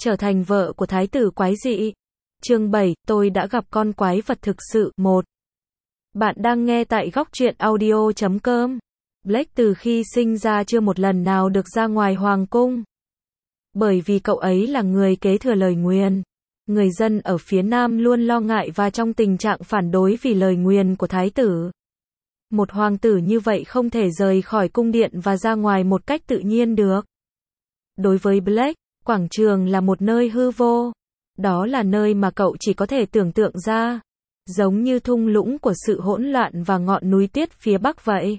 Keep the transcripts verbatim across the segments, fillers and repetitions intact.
trở thành vợ của thái tử quái dị. Chương bảy, tôi đã gặp con quái vật thực sự. một. Bạn đang nghe tại góc truyện audio chấm com. Blake từ khi sinh ra chưa một lần nào được ra ngoài hoàng cung. Bởi vì cậu ấy là người kế thừa lời nguyền. Người dân ở phía Nam luôn lo ngại và trong tình trạng phản đối vì lời nguyền của thái tử. Một hoàng tử như vậy không thể rời khỏi cung điện và ra ngoài một cách tự nhiên được. Đối với Blake, quảng trường là một nơi hư vô. Đó là nơi mà cậu chỉ có thể tưởng tượng ra. Giống như thung lũng của sự hỗn loạn và ngọn núi tuyết phía Bắc vậy.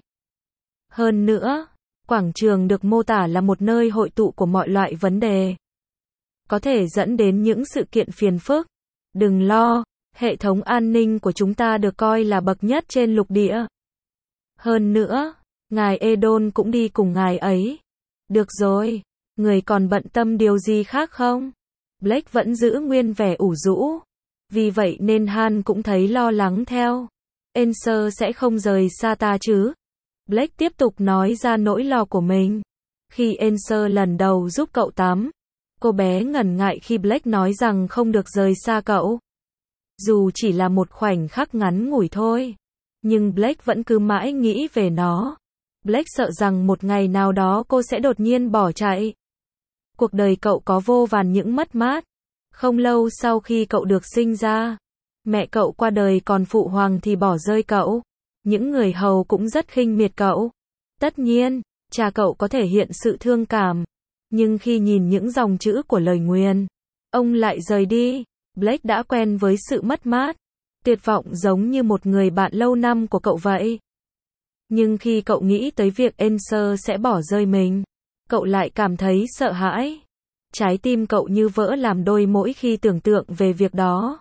Hơn nữa, quảng trường được mô tả là một nơi hội tụ của mọi loại vấn đề. Có thể dẫn đến những sự kiện phiền phức. Đừng lo, hệ thống an ninh của chúng ta được coi là bậc nhất trên lục địa. Hơn nữa, ngài Edon cũng đi cùng ngài ấy. Được rồi, người còn bận tâm điều gì khác không? Blake vẫn giữ nguyên vẻ ủ rũ. Vì vậy nên Han cũng thấy lo lắng theo. Enser sẽ không rời xa ta chứ? Blake tiếp tục nói ra nỗi lo của mình. Khi Enser lần đầu giúp cậu tắm, cô bé ngần ngại khi Blake nói rằng không được rời xa cậu. Dù chỉ là một khoảnh khắc ngắn ngủi thôi. Nhưng Blake vẫn cứ mãi nghĩ về nó. Blake sợ rằng một ngày nào đó cô sẽ đột nhiên bỏ chạy. Cuộc đời cậu có vô vàn những mất mát. Không lâu sau khi cậu được sinh ra, mẹ cậu qua đời còn phụ hoàng thì bỏ rơi cậu. Những người hầu cũng rất khinh miệt cậu. Tất nhiên, cha cậu có thể hiện sự thương cảm. Nhưng khi nhìn những dòng chữ của lời nguyền, ông lại rời đi. Blake đã quen với sự mất mát. Tuyệt vọng giống như một người bạn lâu năm của cậu vậy. Nhưng khi cậu nghĩ tới việc Enser sẽ bỏ rơi mình, cậu lại cảm thấy sợ hãi. Trái tim cậu như vỡ làm đôi mỗi khi tưởng tượng về việc đó.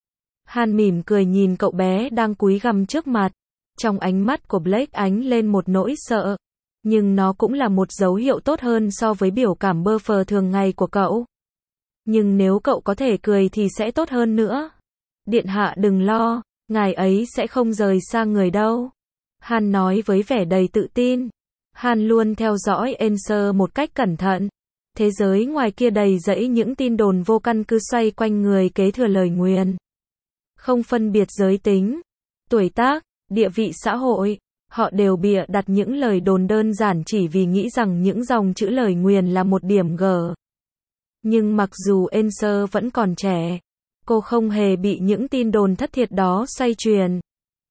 Han mỉm cười nhìn cậu bé đang cúi gằm trước mặt. Trong ánh mắt của Blake ánh lên một nỗi sợ. Nhưng nó cũng là một dấu hiệu tốt hơn so với biểu cảm bơ phờ thường ngày của cậu. Nhưng nếu cậu có thể cười thì sẽ tốt hơn nữa. Điện hạ đừng lo, ngài ấy sẽ không rời xa người đâu. Han nói với vẻ đầy tự tin. Han luôn theo dõi Enser một cách cẩn thận. Thế giới ngoài kia đầy rẫy những tin đồn vô căn cứ xoay quanh người kế thừa lời nguyền. Không phân biệt giới tính, tuổi tác, địa vị xã hội, họ đều bịa đặt những lời đồn đơn giản chỉ vì nghĩ rằng những dòng chữ lời nguyền là một điểm gở. Nhưng mặc dù Enser vẫn còn trẻ, cô không hề bị những tin đồn thất thiệt đó xoay truyền.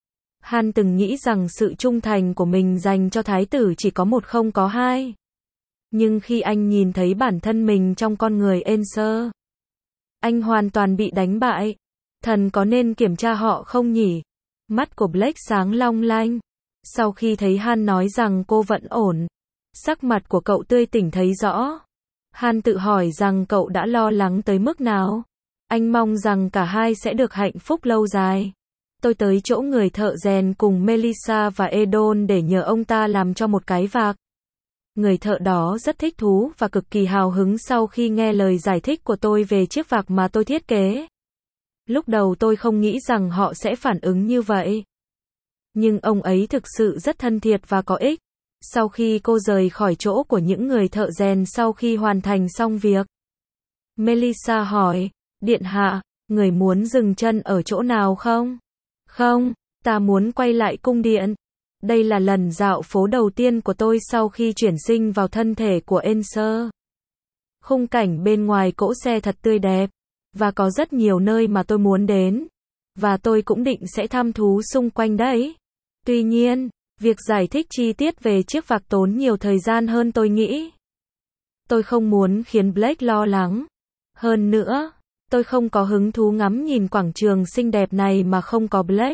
Han từng nghĩ rằng sự trung thành của mình dành cho thái tử chỉ có một không có hai. Nhưng khi anh nhìn thấy bản thân mình trong con người Enser, anh hoàn toàn bị đánh bại. Thần có nên kiểm tra họ không nhỉ? Mắt của Blake sáng long lanh. Sau khi thấy Han nói rằng cô vẫn ổn, sắc mặt của cậu tươi tỉnh thấy rõ. Han tự hỏi rằng cậu đã lo lắng tới mức nào. Anh mong rằng cả hai sẽ được hạnh phúc lâu dài. Tôi tới chỗ người thợ rèn cùng Melissa và Edon để nhờ ông ta làm cho một cái vạc. Người thợ đó rất thích thú và cực kỳ hào hứng sau khi nghe lời giải thích của tôi về chiếc vạc mà tôi thiết kế. Lúc đầu tôi không nghĩ rằng họ sẽ phản ứng như vậy. Nhưng ông ấy thực sự rất thân thiện và có ích. Sau khi cô rời khỏi chỗ của những người thợ rèn sau khi hoàn thành xong việc, Melissa hỏi, Điện hạ, người muốn dừng chân ở chỗ nào không? Không, ta muốn quay lại cung điện. Đây là lần dạo phố đầu tiên của tôi sau khi chuyển sinh vào thân thể của Enser. Khung cảnh bên ngoài cỗ xe thật tươi đẹp. Và có rất nhiều nơi mà tôi muốn đến. Và tôi cũng định sẽ thăm thú xung quanh đấy. Tuy nhiên, việc giải thích chi tiết về chiếc vạc tốn nhiều thời gian hơn tôi nghĩ. Tôi không muốn khiến Blake lo lắng. Hơn nữa, tôi không có hứng thú ngắm nhìn quảng trường xinh đẹp này mà không có Blake.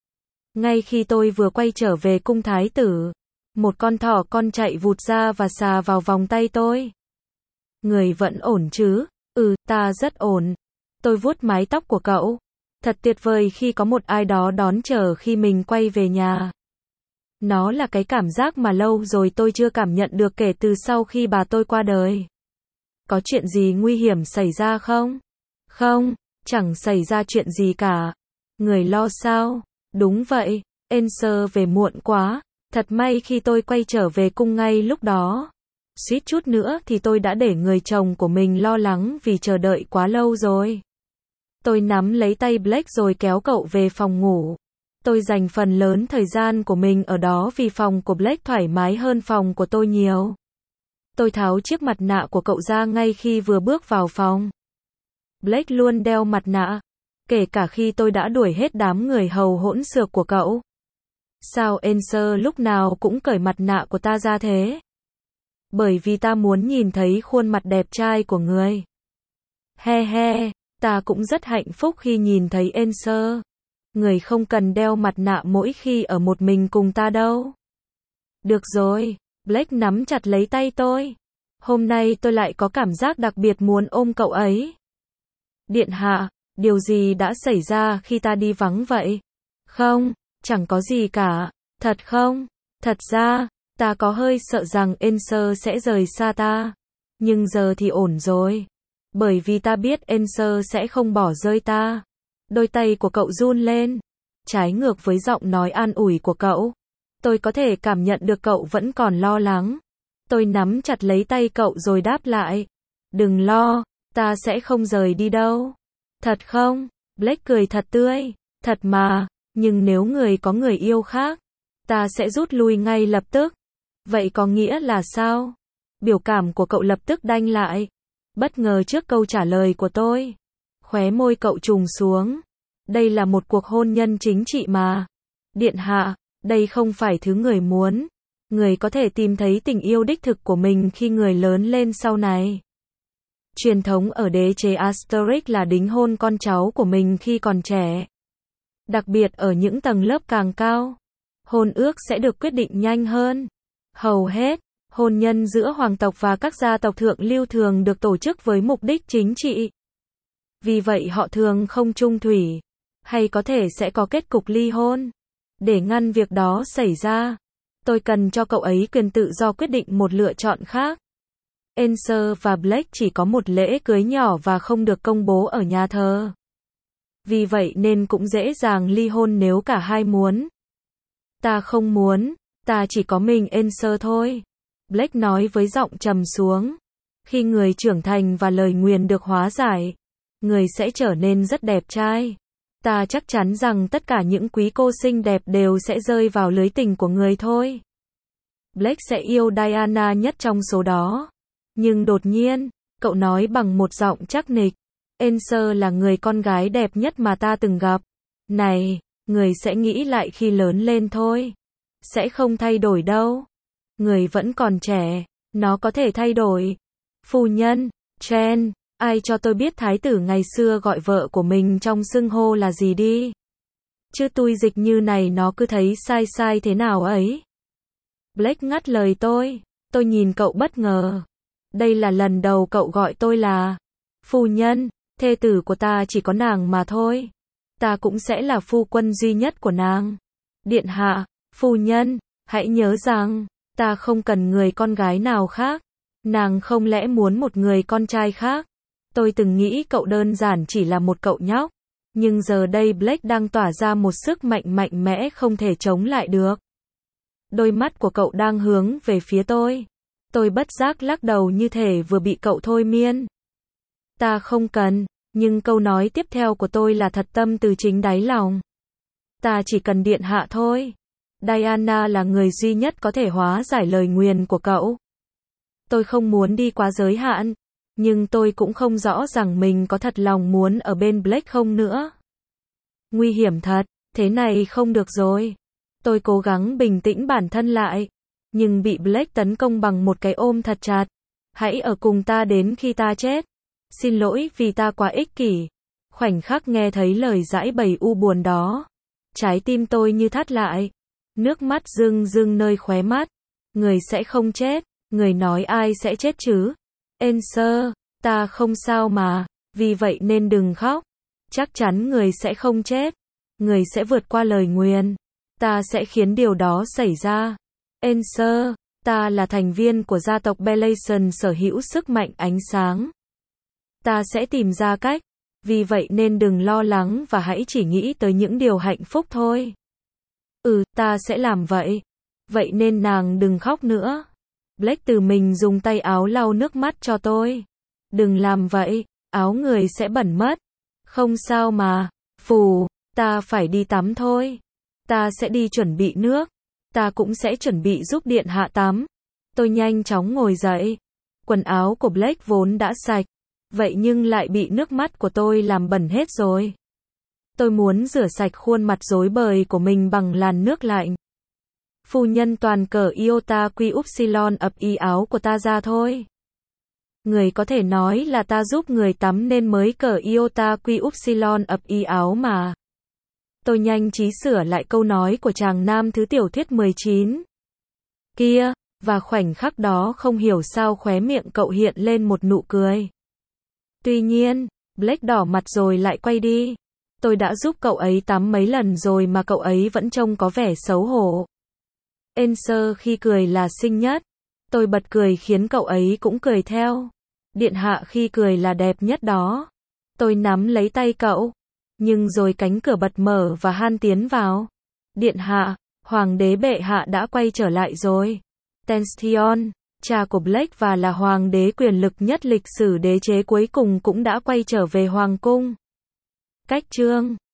Ngay khi tôi vừa quay trở về cung thái tử, một con thỏ con chạy vụt ra và xà vào vòng tay tôi. Người vẫn ổn chứ? Ừ, ta rất ổn. Tôi vuốt mái tóc của cậu. Thật tuyệt vời khi có một ai đó đón chờ khi mình quay về nhà. Nó là cái cảm giác mà lâu rồi tôi chưa cảm nhận được kể từ sau khi bà tôi qua đời. Có chuyện gì nguy hiểm xảy ra không? Không, chẳng xảy ra chuyện gì cả. Người lo sao? Đúng vậy, Enser về muộn quá. Thật may khi tôi quay trở về cung ngay lúc đó. Suýt chút nữa thì tôi đã để người chồng của mình lo lắng vì chờ đợi quá lâu rồi. Tôi nắm lấy tay Blake rồi kéo cậu về phòng ngủ. Tôi dành phần lớn thời gian của mình ở đó vì phòng của Blake thoải mái hơn phòng của tôi nhiều. Tôi tháo chiếc mặt nạ của cậu ra ngay khi vừa bước vào phòng. Blake luôn đeo mặt nạ, kể cả khi tôi đã đuổi hết đám người hầu hỗn xược của cậu. Sao Enser lúc nào cũng cởi mặt nạ của ta ra thế? Bởi vì ta muốn nhìn thấy khuôn mặt đẹp trai của người. He he, ta cũng rất hạnh phúc khi nhìn thấy Enser. Người không cần đeo mặt nạ mỗi khi ở một mình cùng ta đâu. Được rồi, Blake nắm chặt lấy tay tôi. Hôm nay tôi lại có cảm giác đặc biệt muốn ôm cậu ấy. Điện hạ, điều gì đã xảy ra khi ta đi vắng vậy? Không, chẳng có gì cả. Thật không? Thật ra, ta có hơi sợ rằng Enser sẽ rời xa ta. Nhưng giờ thì ổn rồi. Bởi vì ta biết Enser sẽ không bỏ rơi ta. Đôi tay của cậu run lên. Trái ngược với giọng nói an ủi của cậu. Tôi có thể cảm nhận được cậu vẫn còn lo lắng. Tôi nắm chặt lấy tay cậu rồi đáp lại. Đừng lo, ta sẽ không rời đi đâu. Thật không? Blake cười thật tươi. Thật mà, nhưng nếu người có người yêu khác, ta sẽ rút lui ngay lập tức. Vậy có nghĩa là sao? Biểu cảm của cậu lập tức đanh lại. Bất ngờ trước câu trả lời của tôi. Khóe môi cậu trùng xuống. Đây là một cuộc hôn nhân chính trị mà. Điện hạ, đây không phải thứ người muốn. Người có thể tìm thấy tình yêu đích thực của mình khi người lớn lên sau này. Truyền thống ở đế chế Asterix là đính hôn con cháu của mình khi còn trẻ. Đặc biệt ở những tầng lớp càng cao, hôn ước sẽ được quyết định nhanh hơn. Hầu hết, hôn nhân giữa hoàng tộc và các gia tộc thượng lưu thường được tổ chức với mục đích chính trị. Vì vậy họ thường không chung thủy, hay có thể sẽ có kết cục ly hôn. Để ngăn việc đó xảy ra, tôi cần cho cậu ấy quyền tự do quyết định một lựa chọn khác. Enser và Blake chỉ có một lễ cưới nhỏ và không được công bố ở nhà thờ. Vì vậy nên cũng dễ dàng ly hôn nếu cả hai muốn. Ta không muốn, ta chỉ có mình Enser thôi. Blake nói với giọng trầm xuống. Khi người trưởng thành và lời nguyền được hóa giải, người sẽ trở nên rất đẹp trai. Ta chắc chắn rằng tất cả những quý cô xinh đẹp đều sẽ rơi vào lưới tình của người thôi. Blake sẽ yêu Diana nhất trong số đó. Nhưng đột nhiên, cậu nói bằng một giọng chắc nịch. Enser là người con gái đẹp nhất mà ta từng gặp. Này, người sẽ nghĩ lại khi lớn lên thôi. Sẽ không thay đổi đâu. Người vẫn còn trẻ, nó có thể thay đổi. Phu nhân, Chen, ai cho tôi biết thái tử ngày xưa gọi vợ của mình trong xưng hô là gì đi. Chứ tui dịch như này nó cứ thấy sai sai thế nào ấy. Blake ngắt lời tôi. Tôi nhìn cậu bất ngờ. Đây là lần đầu cậu gọi tôi là phu nhân. Thê tử của ta chỉ có nàng mà thôi. Ta cũng sẽ là phu quân duy nhất của nàng. Điện hạ, phu nhân, hãy nhớ rằng, ta không cần người con gái nào khác. Nàng không lẽ muốn một người con trai khác? Tôi từng nghĩ cậu đơn giản chỉ là một cậu nhóc. Nhưng giờ đây Blake đang tỏa ra một sức mạnh mạnh mẽ không thể chống lại được. Đôi mắt của cậu đang hướng về phía tôi. Tôi bất giác lắc đầu như thể vừa bị cậu thôi miên. Ta không cần, nhưng câu nói tiếp theo của tôi là thật tâm từ chính đáy lòng. Ta chỉ cần điện hạ thôi. Diana là người duy nhất có thể hóa giải lời nguyền của cậu. Tôi không muốn đi quá giới hạn, nhưng tôi cũng không rõ rằng mình có thật lòng muốn ở bên Blake không nữa. Nguy hiểm thật, thế này không được rồi. Tôi cố gắng bình tĩnh bản thân lại, nhưng bị Blake tấn công bằng một cái ôm thật chặt. Hãy ở cùng ta đến khi ta chết. Xin lỗi vì ta quá ích kỷ. Khoảnh khắc nghe thấy lời giãi bày u buồn đó, trái tim tôi như thắt lại. Nước mắt rưng rưng nơi khóe mắt. Người sẽ không chết. Người nói ai sẽ chết chứ? Enser, ta không sao mà, vì vậy nên đừng khóc. Chắc chắn người sẽ không chết. Người sẽ vượt qua lời nguyền. Ta sẽ khiến điều đó xảy ra. Enser, ta là thành viên của gia tộc Belation sở hữu sức mạnh ánh sáng. Ta sẽ tìm ra cách. Vì vậy nên đừng lo lắng và hãy chỉ nghĩ tới những điều hạnh phúc thôi. Ừ, ta sẽ làm vậy. Vậy nên nàng đừng khóc nữa. Blake tự mình dùng tay áo lau nước mắt cho tôi. Đừng làm vậy, áo người sẽ bẩn mất. Không sao mà. Phù, ta phải đi tắm thôi. Ta sẽ đi chuẩn bị nước. Ta cũng sẽ chuẩn bị giúp điện hạ tắm. Tôi nhanh chóng ngồi dậy. Quần áo của Blake vốn đã sạch. Vậy nhưng lại bị nước mắt của tôi làm bẩn hết rồi. Tôi muốn rửa sạch khuôn mặt rối bời của mình bằng làn nước lạnh. Phu nhân toàn cởi iota quy upsilon ập y áo của ta ra thôi. Người có thể nói là ta giúp người tắm nên mới cởi iota quy upsilon ập y áo mà. Tôi nhanh trí sửa lại câu nói của chàng nam thứ tiểu thuyết mười chín. Kia, và khoảnh khắc đó không hiểu sao khóe miệng cậu hiện lên một nụ cười. Tuy nhiên, Blake đỏ mặt rồi lại quay đi. Tôi đã giúp cậu ấy tắm mấy lần rồi mà cậu ấy vẫn trông có vẻ xấu hổ. Enser khi cười là xinh nhất. Tôi bật cười khiến cậu ấy cũng cười theo. Điện hạ khi cười là đẹp nhất đó. Tôi nắm lấy tay cậu. Nhưng rồi cánh cửa bật mở và Han tiến vào. Điện hạ, hoàng đế bệ hạ đã quay trở lại rồi. Tension, cha của Blake và là hoàng đế quyền lực nhất lịch sử đế chế cuối cùng cũng đã quay trở về hoàng cung. Cách chương